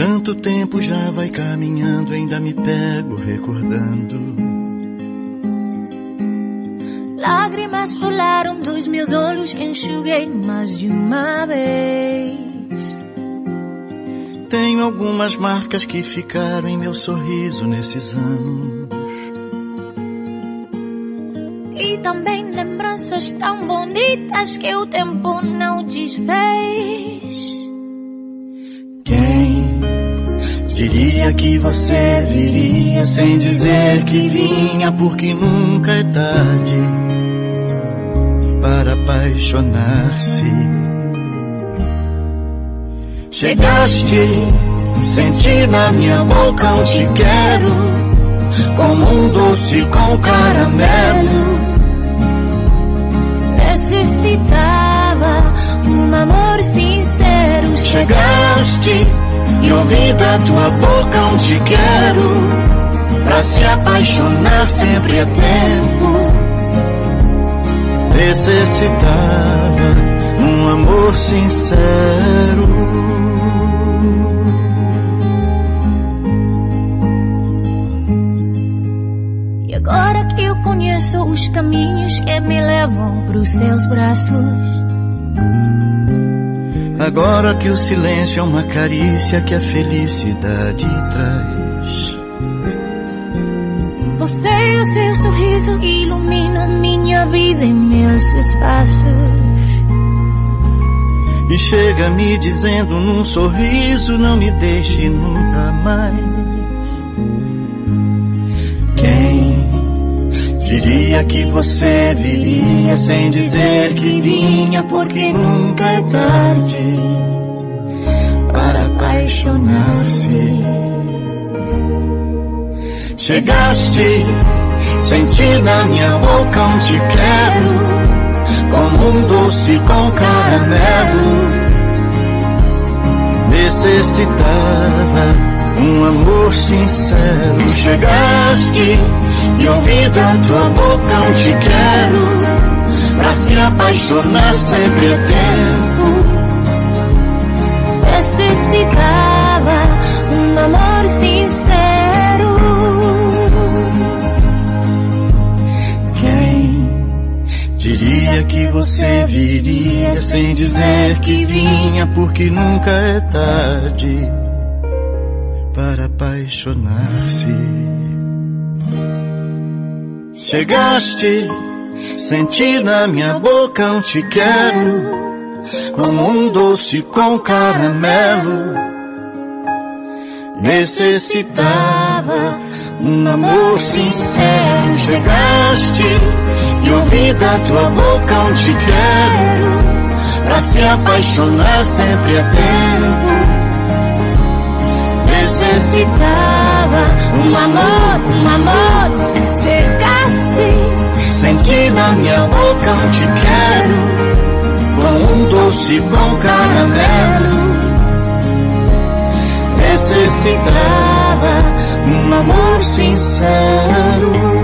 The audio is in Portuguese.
Tanto tempo já vai caminhando, ainda me pego recordando. Lágrimas rolaram dos meus olhos, enxuguei mais de uma vez. Tenho algumas marcas que ficaram em meu sorriso nesses anos. E também lembranças tão bonitas que o tempo não desfez. Quem diria que você viria sem dizer que vinha, porque nunca é tarde para apaixonar-se. Chegaste, senti na minha boca um te quero, como um doce com caramelo. Necessitava um amor sincero. Chegaste e ouvi da tua boca um te quero, pra se apaixonar sempre é tempo. Necessitava um amor sincero. E agora que eu conheço os caminhos que me levam pros seus braços, agora que o silêncio é uma carícia que a felicidade traz, você e o seu sorriso iluminam minha vida e meus espaços. E chega me dizendo num sorriso, não me deixe nunca mais. Quem diria que você viria sem dizer que vinha, porque nunca é tarde para apaixonar-se. Chegaste, senti na minha boca um te quero, como um doce com caramelo. Necessitava um amor sincero. Chegaste e ouvi da tua boca um te quero, pra se apaixonar sempre é tempo. Necessitava um amor sincero. Quem diria que você viria sem dizer que vinha, porque nunca é tarde para apaixonar-se. Chegaste, senti na minha boca um te quero, como um doce com caramelo. Necessitava um amor sincero. Chegaste e ouvi da tua boca um te quero, pra se apaixonar sempre é tempo. Necessitava um amor. Chegaste, senti na minha boca um te quero, como um doce com caramelo. Necessitava um amor sincero.